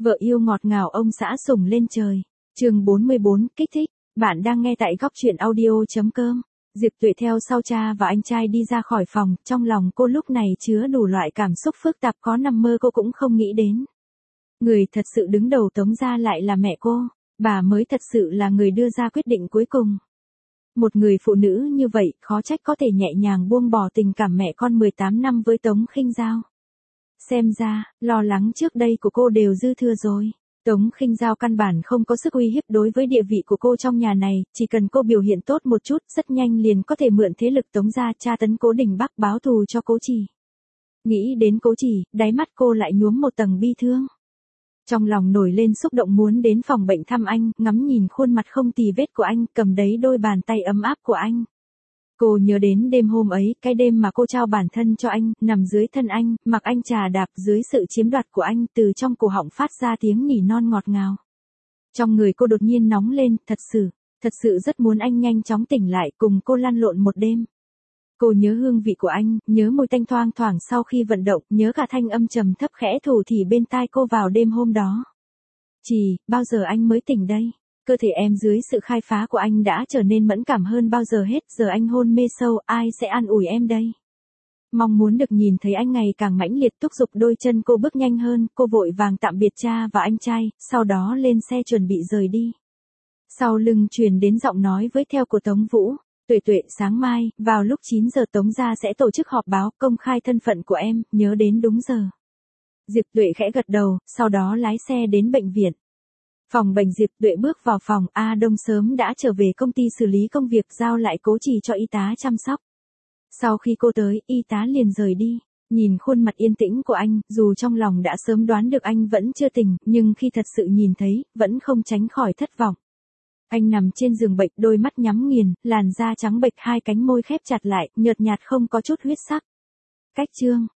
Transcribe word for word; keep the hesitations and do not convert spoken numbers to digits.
Vợ yêu ngọt ngào ông xã sủng lên trời. Chương bốn mươi bốn, kích thích. Bạn đang nghe tại góc truyện audio.com. Diệp Tuệ theo sau cha và anh trai đi ra khỏi phòng, trong lòng cô lúc này chứa đủ loại cảm xúc phức tạp có nằm mơ cô cũng không nghĩ đến. Người thật sự đứng đầu Tống gia lại là mẹ cô, bà mới thật sự là người đưa ra quyết định cuối cùng. Một người phụ nữ như vậy, khó trách có thể nhẹ nhàng buông bỏ tình cảm mẹ con mười tám năm với Tống Khinh Dao. Xem ra, lo lắng trước đây của cô đều dư thừa rồi. Tống Khinh Dao căn bản không có sức uy hiếp đối với địa vị của cô trong nhà này, chỉ cần cô biểu hiện tốt một chút, rất nhanh liền có thể mượn thế lực Tống gia tra tấn Cố Đình Bắc báo thù cho Cố Chỉ. Nghĩ đến Cố Chỉ, đáy mắt cô lại nhuốm một tầng bi thương. Trong lòng nổi lên xúc động muốn đến phòng bệnh thăm anh, ngắm nhìn khuôn mặt không tì vết của anh, cầm đấy đôi bàn tay ấm áp của anh. Cô nhớ đến đêm hôm ấy, cái đêm mà cô trao bản thân cho anh, nằm dưới thân anh, mặc anh trà đạp dưới sự chiếm đoạt của anh, từ trong cổ họng phát ra tiếng nỉ non ngọt ngào. Trong người cô đột nhiên nóng lên, thật sự, thật sự rất muốn anh nhanh chóng tỉnh lại cùng cô lăn lộn một đêm. Cô nhớ hương vị của anh, nhớ mùi tanh thoang thoảng sau khi vận động, nhớ cả thanh âm trầm thấp khẽ thủ thỉ bên tai cô vào đêm hôm đó. Chỉ, bao giờ anh mới tỉnh đây? Cơ thể em dưới sự khai phá của anh đã trở nên mẫn cảm hơn bao giờ hết, giờ anh hôn mê sâu, ai sẽ an ủi em đây? Mong muốn được nhìn thấy anh ngày càng mãnh liệt thúc giục đôi chân cô bước nhanh hơn, cô vội vàng tạm biệt cha và anh trai, sau đó lên xe chuẩn bị rời đi. Sau lưng truyền đến giọng nói với theo của Tống Vũ, Tuệ Tuệ, sáng mai, vào lúc chín giờ Tống gia sẽ tổ chức họp báo công khai thân phận của em, nhớ đến đúng giờ. Diệp Tuệ khẽ gật đầu, sau đó lái xe đến bệnh viện. Phòng bệnh Diệp Tuệ bước vào phòng, A Đông sớm đã trở về công ty xử lý công việc giao lại Cố Chỉ cho y tá chăm sóc. Sau khi cô tới, y tá liền rời đi. Nhìn khuôn mặt yên tĩnh của anh, dù trong lòng đã sớm đoán được anh vẫn chưa tỉnh, nhưng khi thật sự nhìn thấy, vẫn không tránh khỏi thất vọng. Anh nằm trên giường bệnh, đôi mắt nhắm nghiền, làn da trắng bệch, hai cánh môi khép chặt lại, nhợt nhạt không có chút huyết sắc. Cách chương,